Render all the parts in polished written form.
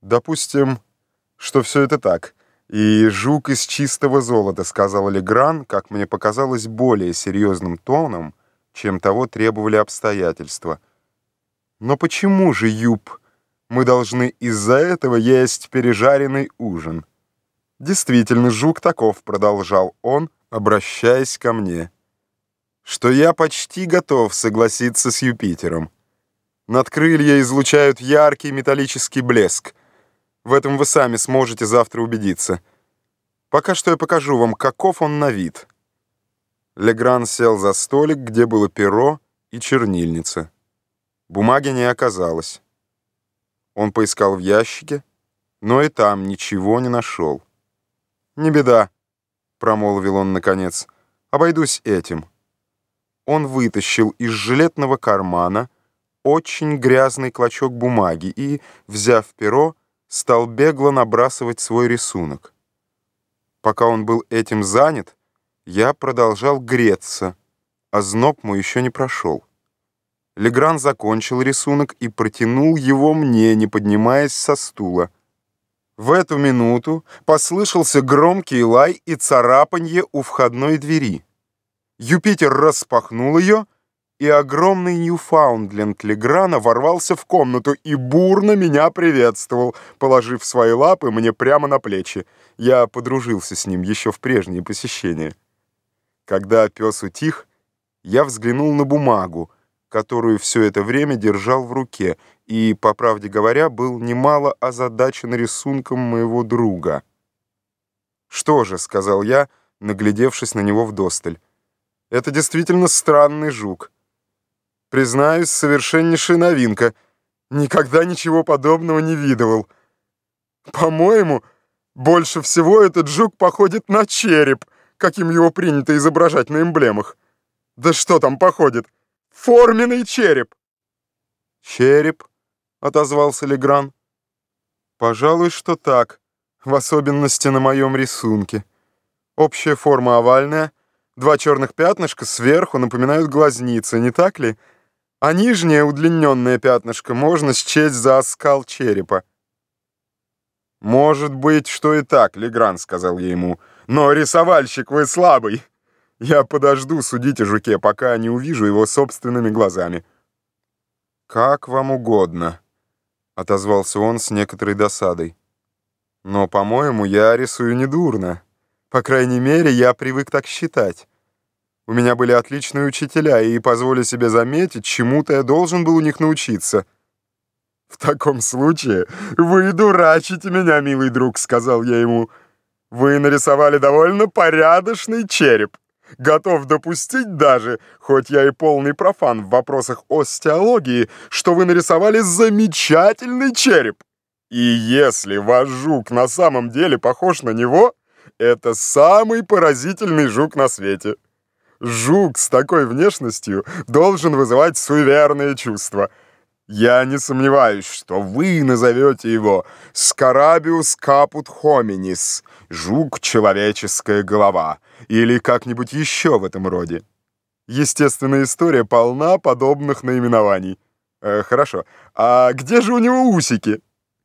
Допустим, что все это так. И жук из чистого золота, сказал Легран, как мне показалось, более серьезным тоном, чем того требовали обстоятельства. Но почему же, Юб, мы должны из-за этого есть пережаренный ужин? Действительно, жук таков, продолжал он, обращаясь ко мне, что я почти готов согласиться с Юпитером. Надкрылья излучают яркий металлический блеск. В этом вы сами сможете завтра убедиться. Пока что я покажу вам, каков он на вид. Легран сел за столик, где было перо и чернильница. Бумаги не оказалось. Он поискал в ящике, но и там ничего не нашел. «Не беда», — промолвил он наконец, — «обойдусь этим». Он вытащил из жилетного кармана очень грязный клочок бумаги и, взяв перо, стал бегло набрасывать свой рисунок. Пока он был этим занят, я продолжал греться, а зноб мой еще не прошел. Легран закончил рисунок и протянул его мне, не поднимаясь со стула. В эту минуту послышался громкий лай и царапанье у входной двери. Юпитер распахнул ее, и огромный Ньюфаундленд Леграна ворвался в комнату и бурно меня приветствовал, положив свои лапы мне прямо на плечи. Я подружился с ним еще в прежние посещения. Когда пес утих, я взглянул на бумагу, которую все это время держал в руке, и, по правде говоря, был немало озадачен рисунком моего друга. «Что же», — сказал я, наглядевшись на него вдосталь, — «это действительно странный жук. Признаюсь, совершеннейшая новинка. Никогда ничего подобного не видывал. По-моему, больше всего этот жук походит на череп, каким его принято изображать на эмблемах. Да что там походит? Форменный череп!» «Череп?» — отозвался Легран. «Пожалуй, что так, в особенности на моем рисунке. Общая форма овальная, 2 черных пятнышка сверху напоминают глазницы, не так ли? А нижнее удлиненное пятнышко можно счесть за оскал черепа». «Может быть, что и так, Легран», — сказал я ему, — «но рисовальщик вы слабый. Я подожду судить о жуке, пока не увижу его собственными глазами». «Как вам угодно», — отозвался он с некоторой досадой. «Но, по-моему, я рисую недурно. По крайней мере, я привык так считать. У меня были отличные учителя, и, позволю себе заметить, чему-то я должен был у них научиться». «В таком случае вы дурачите меня, милый друг», — сказал я ему. «Вы нарисовали довольно порядочный череп. Готов допустить даже, хоть я и полный профан в вопросах остеологии, что вы нарисовали замечательный череп. И если ваш жук на самом деле похож на него, это самый поразительный жук на свете. Жук с такой внешностью должен вызывать суеверные чувства. Я не сомневаюсь, что вы назовете его Scarabæus caput hominis, жук-человеческая голова, или как-нибудь еще в этом роде. Естественная история полна подобных наименований. Хорошо. А где же у него усики?»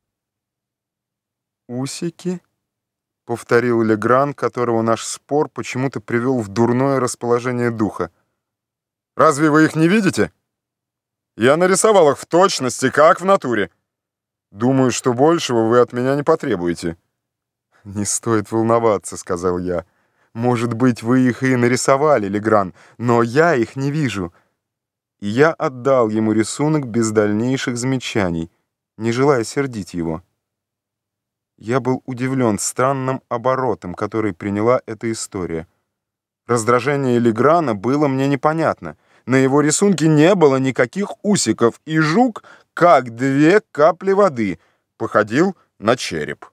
«Усики?» — повторил Легран, которого наш спор почему-то привел в дурное расположение духа. «Разве вы их не видите? Я нарисовал их в точности, как в натуре. Думаю, что большего вы от меня не потребуете». «Не стоит волноваться», — сказал я. «Может быть, вы их и нарисовали, Легран, но я их не вижу». И я отдал ему рисунок без дальнейших замечаний, не желая сердить его. Я был удивлен странным оборотом, который приняла эта история. Раздражение Леграна было мне непонятно. На его рисунке не было никаких усиков, и жук, как 2 капли воды, походил на череп.